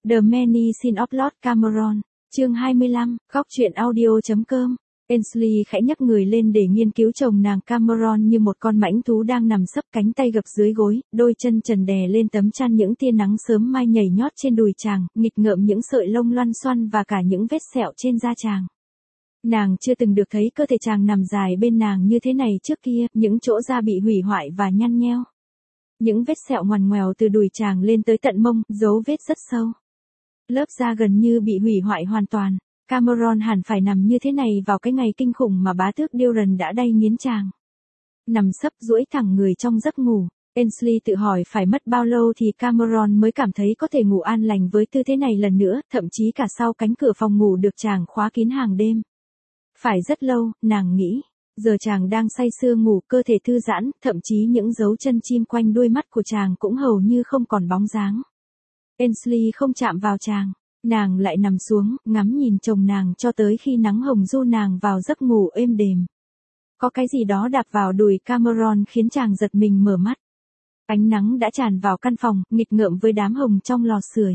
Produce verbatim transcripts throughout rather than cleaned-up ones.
The Many Sins of Lord Cameron, chương hai mươi lăm, góc truyện audio.com. Ainsley khẽ nhấc người lên để nghiên cứu chồng nàng Cameron như một con mãnh thú đang nằm sấp, cánh tay gập dưới gối, đôi chân trần đè lên tấm chăn, những tia nắng sớm mai nhảy nhót trên đùi chàng, nghịch ngợm những sợi lông loăn xoăn và cả những vết sẹo trên da chàng. Nàng chưa từng được thấy cơ thể chàng nằm dài bên nàng như thế này trước kia, những chỗ da bị hủy hoại và nhăn nheo. Những vết sẹo ngoằn ngoèo từ đùi chàng lên tới tận mông, dấu vết rất sâu. Lớp da gần như bị hủy hoại hoàn toàn. Cameron hẳn phải nằm như thế này vào cái ngày kinh khủng mà bá tước Duran đã đay nghiến chàng. Nằm sấp duỗi thẳng người trong giấc ngủ, Ainsley tự hỏi phải mất bao lâu thì Cameron mới cảm thấy có thể ngủ an lành với tư thế này lần nữa, thậm chí cả sau cánh cửa phòng ngủ được chàng khóa kín hàng đêm. Phải rất lâu, nàng nghĩ. Giờ chàng đang say sưa ngủ, cơ thể thư giãn, thậm chí những dấu chân chim quanh đuôi mắt của chàng cũng hầu như không còn bóng dáng. Ainsley không chạm vào chàng. Nàng lại nằm xuống, ngắm nhìn chồng nàng cho tới khi nắng hồng du nàng vào giấc ngủ êm đềm. Có cái gì đó đạp vào đùi Cameron khiến chàng giật mình mở mắt. Ánh nắng đã tràn vào căn phòng, nghịch ngợm với đám hồng trong lò sưởi.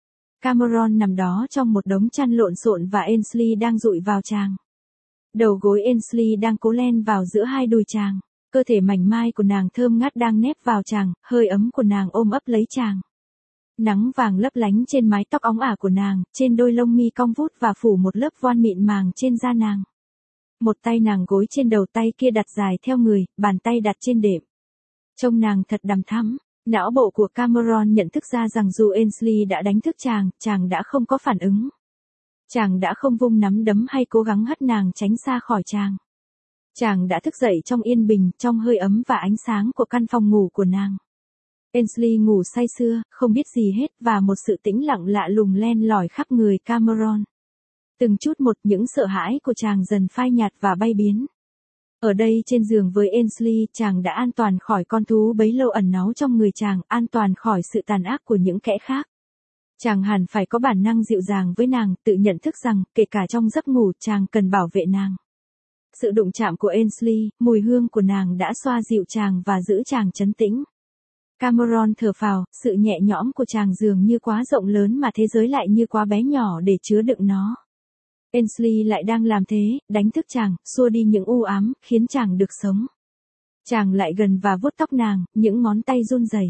Cameron nằm đó trong một đống chăn lộn xộn và Ainsley đang dụi vào chàng. Đầu gối Ainsley đang cố len vào giữa hai đùi chàng. Cơ thể mảnh mai của nàng thơm ngát đang nép vào chàng, hơi ấm của nàng ôm ấp lấy chàng. Nắng vàng lấp lánh trên mái tóc óng ả của nàng, trên đôi lông mi cong vút và phủ một lớp voan mịn màng trên da nàng. Một tay nàng gối trên đầu, tay kia đặt dài theo người, bàn tay đặt trên đệm. Trông nàng thật đằm thắm. Não bộ của Cameron nhận thức ra rằng dù Ainsley đã đánh thức chàng, chàng đã không có phản ứng. Chàng đã không vung nắm đấm hay cố gắng hất nàng tránh xa khỏi chàng. Chàng đã thức dậy trong yên bình, trong hơi ấm và ánh sáng của căn phòng ngủ của nàng. Ainsley ngủ say sưa, không biết gì hết, và một sự tĩnh lặng lạ lùng len lỏi khắp người Cameron. Từng chút một, những sợ hãi của chàng dần phai nhạt và bay biến. Ở đây trên giường với Ainsley, chàng đã an toàn khỏi con thú bấy lâu ẩn náu trong người chàng, an toàn khỏi sự tàn ác của những kẻ khác. Chàng hẳn phải có bản năng dịu dàng với nàng, tự nhận thức rằng, kể cả trong giấc ngủ, chàng cần bảo vệ nàng. Sự đụng chạm của Ainsley, mùi hương của nàng đã xoa dịu chàng và giữ chàng trấn tĩnh. Cameron thở phào, sự nhẹ nhõm của chàng dường như quá rộng lớn mà thế giới lại như quá bé nhỏ để chứa đựng nó. Ainsley lại đang làm thế, đánh thức chàng, xua đi những u ám, khiến chàng được sống. Chàng lại gần và vuốt tóc nàng, những ngón tay run rẩy.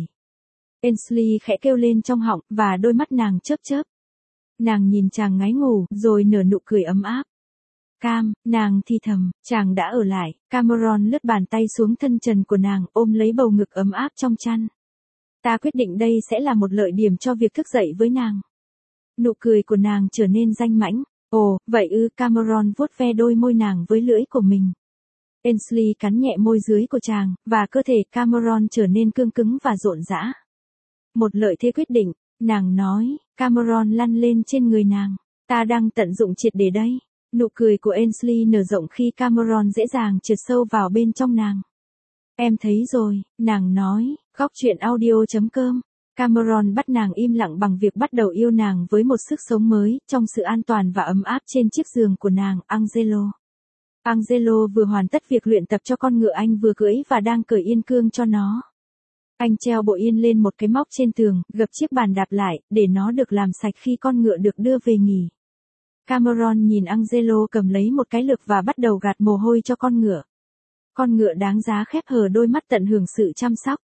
Ainsley khẽ kêu lên trong họng, và đôi mắt nàng chớp chớp. Nàng nhìn chàng ngáy ngủ, rồi nở nụ cười ấm áp. Cam, nàng thì thầm, chàng đã ở lại. Cameron lướt bàn tay xuống thân trần của nàng, ôm lấy bầu ngực ấm áp trong chăn. Ta quyết định đây sẽ là một lợi điểm cho việc thức dậy với nàng. Nụ cười của nàng trở nên danh mãnh. Ồ, vậy ư, Cameron vuốt ve đôi môi nàng với lưỡi của mình. Ainsley cắn nhẹ môi dưới của chàng, và cơ thể Cameron trở nên cương cứng và rộn rã. Một lợi thế quyết định, nàng nói. Cameron lăn lên trên người nàng. Ta đang tận dụng triệt để đây. Nụ cười của Ainsley nở rộng khi Cameron dễ dàng trượt sâu vào bên trong nàng. Em thấy rồi, nàng nói, góc truyện audio.com. Cameron bắt nàng im lặng bằng việc bắt đầu yêu nàng với một sức sống mới, trong sự an toàn và ấm áp trên chiếc giường của nàng, Angelo. Angelo vừa hoàn tất việc luyện tập cho con ngựa anh vừa cưỡi và đang cởi yên cương cho nó. Anh treo bộ yên lên một cái móc trên tường, gập chiếc bàn đạp lại, để nó được làm sạch khi con ngựa được đưa về nghỉ. Cameron nhìn Angelo cầm lấy một cái lược và bắt đầu gạt mồ hôi cho con ngựa. Con ngựa đáng giá khép hờ đôi mắt tận hưởng sự chăm sóc.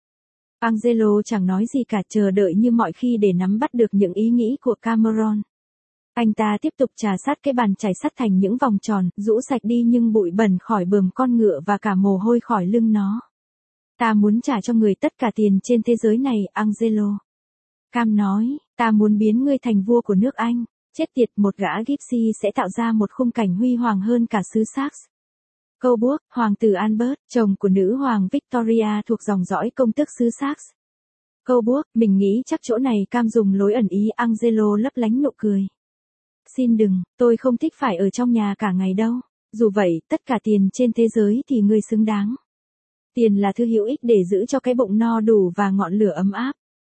Angelo chẳng nói gì cả, chờ đợi như mọi khi để nắm bắt được những ý nghĩ của Cameron. Anh ta tiếp tục trà sát cái bàn chải sắt thành những vòng tròn, rũ sạch đi những bụi bẩn khỏi bờm con ngựa và cả mồ hôi khỏi lưng nó. Ta muốn trả cho người tất cả tiền trên thế giới này, Angelo. Cam nói, ta muốn biến ngươi thành vua của nước Anh. Chết tiệt, một gã gypsy sẽ tạo ra một khung cảnh huy hoàng hơn cả xứ Sax. Coburg, hoàng tử Albert, chồng của nữ hoàng Victoria thuộc dòng dõi công tước xứ Sax. Coburg, mình nghĩ chắc chỗ này. Cam dùng lối ẩn ý. Angelo lấp lánh nụ cười. Xin đừng, tôi không thích phải ở trong nhà cả ngày đâu. Dù vậy, tất cả tiền trên thế giới thì ngươi xứng đáng. Tiền là thứ hữu ích để giữ cho cái bụng no đủ và ngọn lửa ấm áp.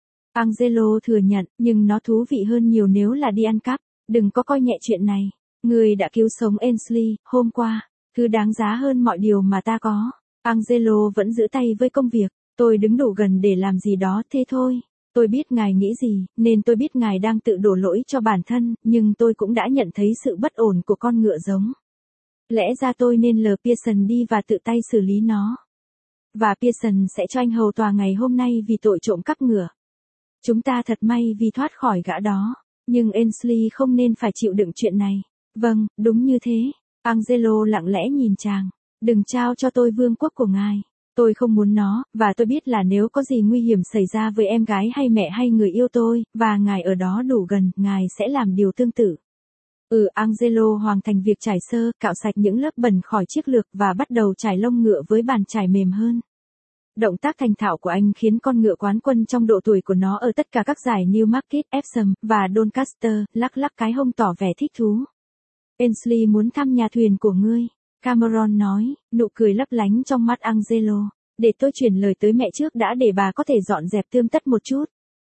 Angelo thừa nhận, nhưng nó thú vị hơn nhiều nếu là đi ăn cắp. Đừng có coi nhẹ chuyện này. Ngươi đã cứu sống Ainsley, hôm qua. Thứ đáng giá hơn mọi điều mà ta có. Angelo vẫn giữ tay với công việc. Tôi đứng đủ gần để làm gì đó, thế thôi. Tôi biết ngài nghĩ gì, nên tôi biết ngài đang tự đổ lỗi cho bản thân, nhưng tôi cũng đã nhận thấy sự bất ổn của con ngựa giống. Lẽ ra tôi nên lờ Pearson đi và tự tay xử lý nó. Và Pearson sẽ cho anh hầu tòa ngày hôm nay vì tội trộm cắp ngựa. Chúng ta thật may vì thoát khỏi gã đó. Nhưng Ainsley không nên phải chịu đựng chuyện này. Vâng, đúng như thế. Angelo lặng lẽ nhìn chàng. Đừng trao cho tôi vương quốc của ngài. Tôi không muốn nó, và tôi biết là nếu có gì nguy hiểm xảy ra với em gái hay mẹ hay người yêu tôi, và ngài ở đó đủ gần, ngài sẽ làm điều tương tự. Ừ, Angelo hoàn thành việc trải sơ, cạo sạch những lớp bẩn khỏi chiếc lược và bắt đầu trải lông ngựa với bàn trải mềm hơn. Động tác thành thạo của anh khiến con ngựa quán quân trong độ tuổi của nó ở tất cả các giải Newmarket, Epsom và Doncaster lắc lắc cái hông tỏ vẻ thích thú. Ainsley muốn thăm nhà thuyền của ngươi, Cameron nói, nụ cười lấp lánh trong mắt Angelo. Để tôi chuyển lời tới mẹ trước đã để bà có thể dọn dẹp tươm tất một chút.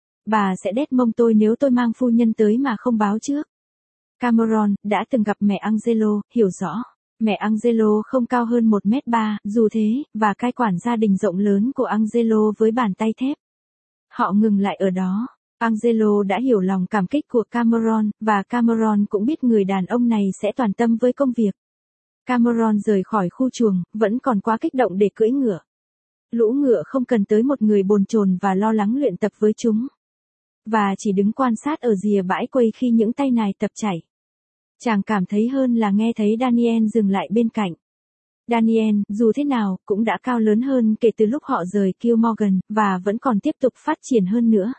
Bà sẽ đét mông tôi nếu tôi mang phu nhân tới mà không báo trước. Cameron đã từng gặp mẹ Angelo, hiểu rõ. Mẹ Angelo không cao hơn một mét ba, dù thế, và cai quản gia đình rộng lớn của Angelo với bàn tay thép. Họ ngừng lại ở đó. Angelo đã hiểu lòng cảm kích của Cameron, và Cameron cũng biết người đàn ông này sẽ toàn tâm với công việc. Cameron rời khỏi khu chuồng, vẫn còn quá kích động để cưỡi ngựa. Lũ ngựa không cần tới một người bồn chồn và lo lắng luyện tập với chúng. Và chỉ đứng quan sát ở rìa bãi quây khi những tay nài tập chạy. Chàng cảm thấy hơn là nghe thấy Daniel dừng lại bên cạnh. Daniel, dù thế nào, cũng đã cao lớn hơn kể từ lúc họ rời Kilmorgan, và vẫn còn tiếp tục phát triển hơn nữa.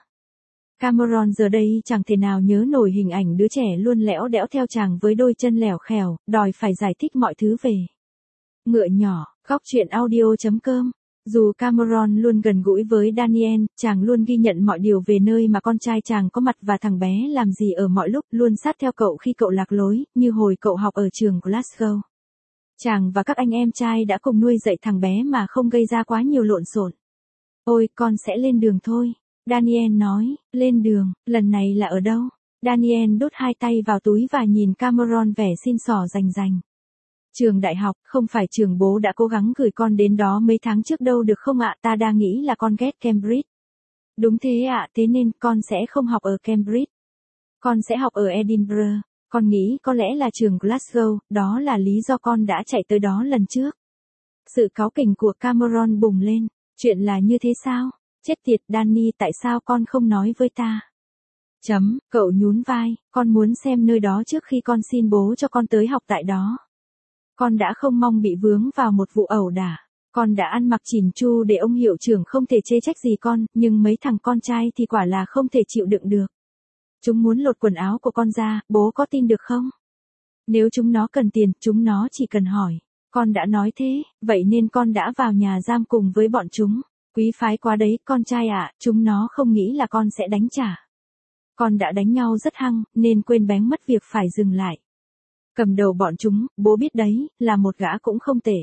Cameron giờ đây chẳng thể nào nhớ nổi hình ảnh đứa trẻ luôn lẽo đẽo theo chàng với đôi chân lẻo khèo, đòi phải giải thích mọi thứ về ngựa nhỏ. Góc truyện audio chấm com. Dù Cameron luôn gần gũi với Daniel, chàng luôn ghi nhận mọi điều về nơi mà con trai chàng có mặt và thằng bé làm gì ở mọi lúc, luôn sát theo cậu khi cậu lạc lối, như hồi cậu học ở trường Glasgow. Chàng và các anh em trai đã cùng nuôi dạy thằng bé mà không gây ra quá nhiều lộn xộn. Ôi, con sẽ lên đường thôi. Daniel nói, lên đường, lần này là ở đâu? Daniel đút hai tay vào túi và nhìn Cameron vẻ xin xỏ rành rành. Trường đại học, không phải trường bố đã cố gắng gửi con đến đó mấy tháng trước đâu được không ạ? Ta đang nghĩ là con ghét Cambridge. Đúng thế ạ, thế nên con sẽ không học ở Cambridge. Con sẽ học ở Edinburgh. Con nghĩ có lẽ là trường Glasgow, đó là lý do con đã chạy tới đó lần trước. Sự cáu kỉnh của Cameron bùng lên. Chuyện là như thế sao? Chết tiệt Danny, tại sao con không nói với ta? Chấm, cậu nhún vai, con muốn xem nơi đó trước khi con xin bố cho con tới học tại đó. Con đã không mong bị vướng vào một vụ ẩu đả. Con đã ăn mặc chỉn chu để ông hiệu trưởng không thể chê trách gì con, nhưng mấy thằng con trai thì quả là không thể chịu đựng được. Chúng muốn lột quần áo của con ra, bố có tin được không? Nếu chúng nó cần tiền, chúng nó chỉ cần hỏi. Con đã nói thế, vậy nên con đã vào nhà giam cùng với bọn chúng. Quý phái quá đấy, con trai ạ, chúng nó không nghĩ là con sẽ đánh trả. Con đã đánh nhau rất hăng, nên quên bén mất việc phải dừng lại. Cầm đầu bọn chúng, bố biết đấy, là một gã cũng không tệ.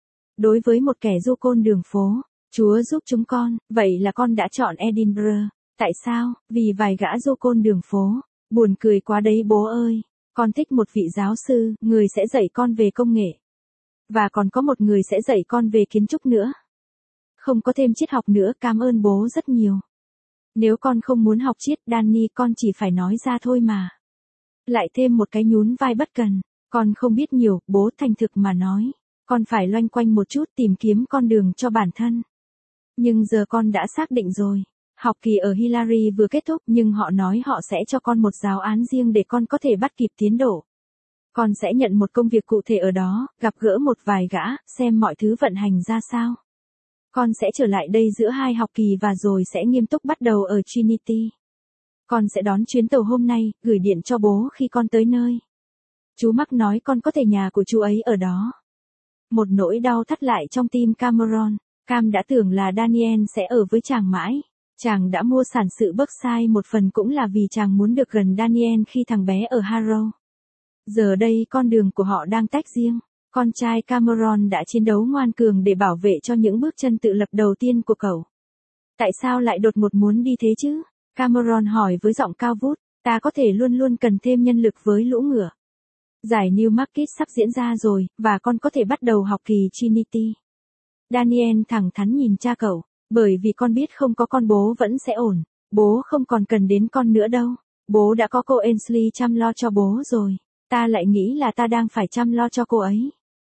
Đối với một kẻ du côn đường phố, Chúa giúp chúng con, vậy là con đã chọn Edinburgh. Tại sao? Vì vài gã du côn đường phố. Buồn cười quá đấy bố ơi. Con thích một vị giáo sư, người sẽ dạy con về công nghệ. Và còn có một người sẽ dạy con về kiến trúc nữa. Không có thêm triết học nữa, cảm ơn bố rất nhiều. Nếu con không muốn học triết, Danny, con chỉ phải nói ra thôi mà. Lại thêm một cái nhún vai bất cần. Con không biết nhiều, bố, thành thực mà nói. Con phải loanh quanh một chút tìm kiếm con đường cho bản thân. Nhưng giờ con đã xác định rồi. Học kỳ ở Hillary vừa kết thúc nhưng họ nói họ sẽ cho con một giáo án riêng để con có thể bắt kịp tiến độ. Con sẽ nhận một công việc cụ thể ở đó, gặp gỡ một vài gã, xem mọi thứ vận hành ra sao. Con sẽ trở lại đây giữa hai học kỳ và rồi sẽ nghiêm túc bắt đầu ở Trinity. Con sẽ đón chuyến tàu hôm nay, gửi điện cho bố khi con tới nơi. Chú Mark nói con có thể nhà của chú ấy ở đó. Một nỗi đau thắt lại trong tim Cameron. Cam đã tưởng là Daniel sẽ ở với chàng mãi. Chàng đã mua sản sự Berkshire một phần cũng là vì chàng muốn được gần Daniel khi thằng bé ở Harrow. Giờ đây con đường của họ đang tách riêng. Con trai Cameron đã chiến đấu ngoan cường để bảo vệ cho những bước chân tự lập đầu tiên của cậu. Tại sao lại đột ngột muốn đi thế chứ? Cameron hỏi với giọng cao vút. Ta có thể luôn luôn cần thêm nhân lực với lũ ngựa. Giải Newmarket sắp diễn ra rồi, và con có thể bắt đầu học kỳ Trinity. Daniel thẳng thắn nhìn cha cậu. Bởi vì con biết không có con bố vẫn sẽ ổn. Bố không còn cần đến con nữa đâu. Bố đã có cô Ainsley chăm lo cho bố rồi. Ta lại nghĩ là ta đang phải chăm lo cho cô ấy.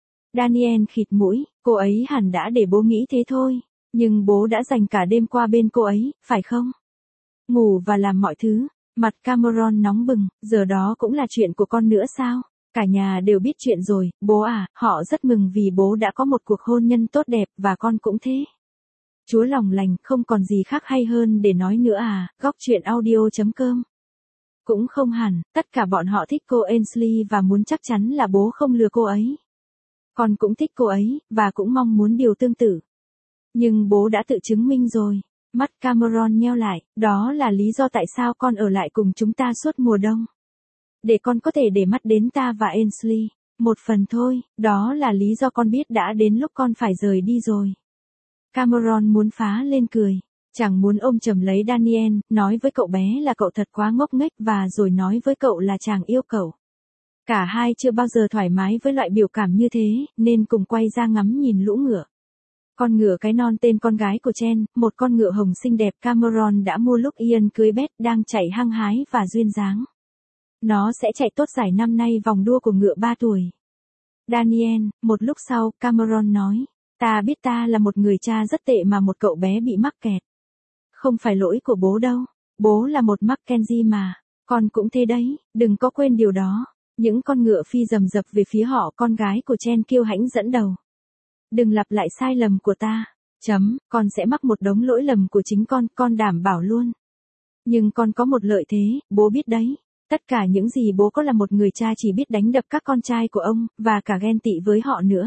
Daniel khịt mũi, cô ấy hẳn đã để bố nghĩ thế thôi. Nhưng bố đã dành cả đêm qua bên cô ấy, phải không? Ngủ và làm mọi thứ. Mặt Cameron nóng bừng, giờ đó cũng là chuyện của con nữa sao? Cả nhà đều biết chuyện rồi, bố à, họ rất mừng vì bố đã có một cuộc hôn nhân tốt đẹp và con cũng thế. Chúa lòng lành, không còn gì khác hay hơn để nói nữa à, góc chuyện audio.com. Cũng không hẳn, tất cả bọn họ thích cô Ainsley và muốn chắc chắn là bố không lừa cô ấy. Con cũng thích cô ấy, và cũng mong muốn điều tương tự. Nhưng bố đã tự chứng minh rồi. Mắt Cameron nheo lại, đó là lý do tại sao con ở lại cùng chúng ta suốt mùa đông. Để con có thể để mắt đến ta và Ainsley. Một phần thôi, đó là lý do con biết đã đến lúc con phải rời đi rồi. Cameron muốn phá lên cười. Chàng muốn ôm chầm lấy Daniel, nói với cậu bé là cậu thật quá ngốc nghếch và rồi nói với cậu là chàng yêu cậu. Cả hai chưa bao giờ thoải mái với loại biểu cảm như thế, nên cùng quay ra ngắm nhìn lũ ngựa. Con ngựa cái non tên con gái của Chen, một con ngựa hồng xinh đẹp Cameron đã mua lúc Ian cưới Beth, đang chạy hăng hái và duyên dáng. Nó sẽ chạy tốt giải năm nay vòng đua của ngựa ba tuổi. Daniel, một lúc sau, Cameron nói, ta biết ta là một người cha rất tệ mà một cậu bé bị mắc kẹt. Không phải lỗi của bố đâu, bố là một Mackenzie mà, con cũng thế đấy, đừng có quên điều đó. Những con ngựa phi rầm rập về phía họ, con gái của Chen kiêu hãnh dẫn đầu. Đừng lặp lại sai lầm của ta. Chấm, con sẽ mắc một đống lỗi lầm của chính con, con đảm bảo luôn. Nhưng con có một lợi thế, bố biết đấy. Tất cả những gì bố có là một người cha chỉ biết đánh đập các con trai của ông, và cả ghen tị với họ nữa.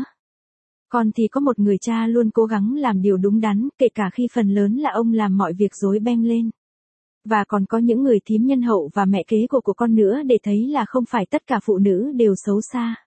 Con thì có một người cha luôn cố gắng làm điều đúng đắn, kể cả khi phần lớn là ông làm mọi việc rối beng lên. Và còn có những người thím nhân hậu và mẹ kế của của con nữa để thấy là không phải tất cả phụ nữ đều xấu xa.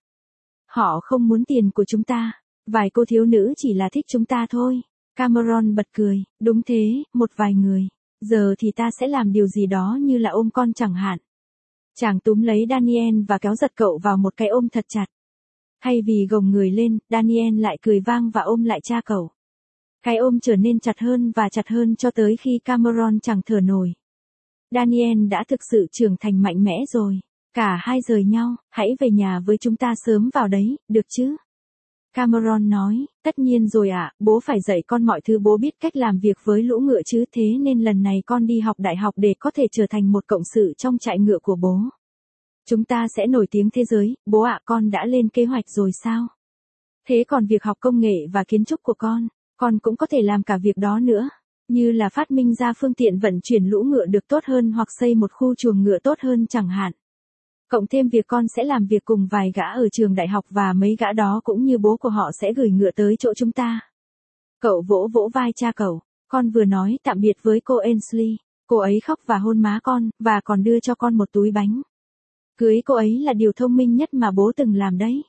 Họ không muốn tiền của chúng ta. Vài cô thiếu nữ chỉ là thích chúng ta thôi. Cameron bật cười, đúng thế, một vài người. Giờ thì ta sẽ làm điều gì đó như là ôm con chẳng hạn. Chàng túm lấy Daniel và kéo giật cậu vào một cái ôm thật chặt. Thay vì gồng người lên, Daniel lại cười vang và ôm lại cha cậu. Cái ôm trở nên chặt hơn và chặt hơn cho tới khi Cameron chẳng thở nổi. Daniel đã thực sự trưởng thành mạnh mẽ rồi. Cả hai rời nhau, hãy về nhà với chúng ta sớm vào đấy, được chứ? Cameron nói, tất nhiên rồi ạ, à, bố phải dạy con mọi thứ, bố biết cách làm việc với lũ ngựa chứ, thế nên lần này con đi học đại học để có thể trở thành một cộng sự trong trại ngựa của bố. Chúng ta sẽ nổi tiếng thế giới, bố ạ, con đã lên kế hoạch rồi sao? Thế còn việc học công nghệ và kiến trúc của con, con cũng có thể làm cả việc đó nữa. Như là phát minh ra phương tiện vận chuyển lũ ngựa được tốt hơn hoặc xây một khu chuồng ngựa tốt hơn chẳng hạn. Cộng thêm việc con sẽ làm việc cùng vài gã ở trường đại học và mấy gã đó cũng như bố của họ sẽ gửi ngựa tới chỗ chúng ta. Cậu vỗ vỗ vai cha cậu, con vừa nói tạm biệt với cô Ainsley, cô ấy khóc và hôn má con, và còn đưa cho con một túi bánh. Cưới cô ấy là điều thông minh nhất mà bố từng làm đấy.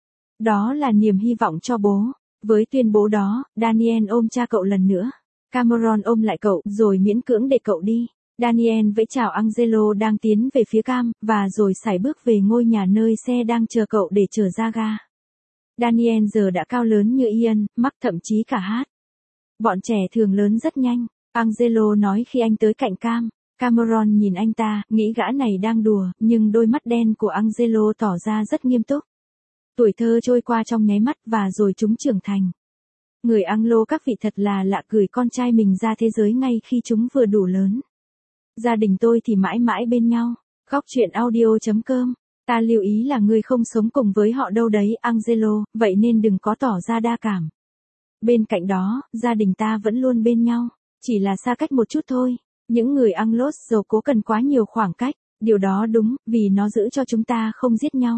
Đó là niềm hy vọng cho bố. Với tuyên bố đó, Daniel ôm cha cậu lần nữa. Cameron ôm lại cậu, rồi miễn cưỡng để cậu đi. Daniel vẫy chào Angelo đang tiến về phía Cam, và rồi sải bước về ngôi nhà nơi xe đang chờ cậu để chở ra ga. Daniel giờ đã cao lớn như Ian, Mark thậm chí cả Hát. Bọn trẻ thường lớn rất nhanh, Angelo nói khi anh tới cạnh Cam. Cameron nhìn anh ta, nghĩ gã này đang đùa, nhưng đôi mắt đen của Angelo tỏ ra rất nghiêm túc. Tuổi thơ trôi qua trong nháy mắt và rồi chúng trưởng thành. Người Anglo các vị thật là lạ, gửi con trai mình ra thế giới ngay khi chúng vừa đủ lớn. Gia đình tôi thì mãi mãi bên nhau. Góc chuyện audio.com. Ta lưu ý là ngươi không sống cùng với họ đâu đấy, Angelo, vậy nên đừng có tỏ ra đa cảm. Bên cạnh đó, gia đình ta vẫn luôn bên nhau, chỉ là xa cách một chút thôi. Những người Anglos giàu cố cần quá nhiều khoảng cách, điều đó đúng, vì nó giữ cho chúng ta không giết nhau.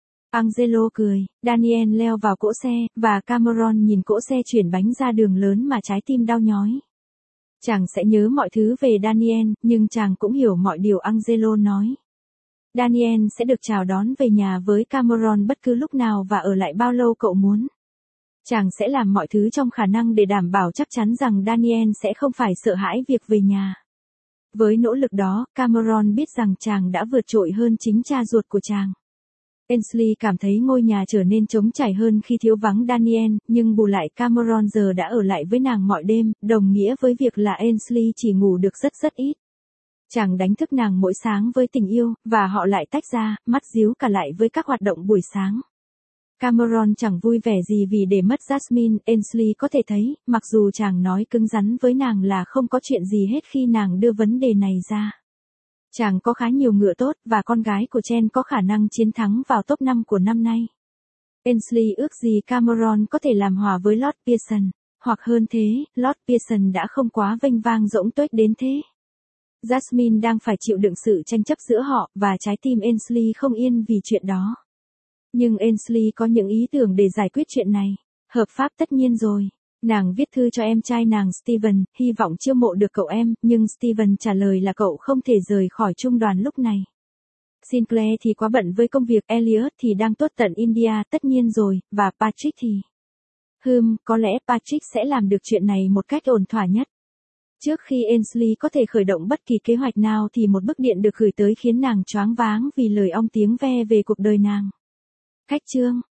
Angelo cười, Daniel leo vào cỗ xe, và Cameron nhìn cỗ xe chuyển bánh ra đường lớn mà trái tim đau nhói. Chàng sẽ nhớ mọi thứ về Daniel, nhưng chàng cũng hiểu mọi điều Angelo nói. Daniel sẽ được chào đón về nhà với Cameron bất cứ lúc nào và ở lại bao lâu cậu muốn. Chàng sẽ làm mọi thứ trong khả năng để đảm bảo chắc chắn rằng Daniel sẽ không phải sợ hãi việc về nhà. Với nỗ lực đó, Cameron biết rằng chàng đã vượt trội hơn chính cha ruột của chàng. Ainsley cảm thấy ngôi nhà trở nên trống trải hơn khi thiếu vắng Daniel, nhưng bù lại Cameron giờ đã ở lại với nàng mọi đêm, đồng nghĩa với việc là Ainsley chỉ ngủ được rất rất ít. Chàng đánh thức nàng mỗi sáng với tình yêu, và họ lại tách ra, mắt díu cả lại với các hoạt động buổi sáng. Cameron chẳng vui vẻ gì vì để mất Jasmine, Ainsley có thể thấy, mặc dù chàng nói cứng rắn với nàng là không có chuyện gì hết khi nàng đưa vấn đề này ra. Chàng có khá nhiều ngựa tốt, và con gái của Chen có khả năng chiến thắng vào top năm của năm nay. Ainsley ước gì Cameron có thể làm hòa với Lord Pearson, hoặc hơn thế, Lord Pearson đã không quá vênh vang rỗng tuếch đến thế. Jasmine đang phải chịu đựng sự tranh chấp giữa họ, và trái tim Ainsley không yên vì chuyện đó. Nhưng Ainsley có những ý tưởng để giải quyết chuyện này. Hợp pháp tất nhiên rồi. Nàng viết thư cho em trai nàng Steven, hy vọng chiêu mộ được cậu em, nhưng Steven trả lời là cậu không thể rời khỏi trung đoàn lúc này. Sinclair thì quá bận với công việc, Elliot thì đang tốt tận India tất nhiên rồi, và Patrick thì... Hừm, có lẽ Patrick sẽ làm được chuyện này một cách ổn thỏa nhất. Trước khi Ainsley có thể khởi động bất kỳ kế hoạch nào thì một bức điện được gửi tới khiến nàng choáng váng vì lời ong tiếng ve về cuộc đời nàng. Khách chương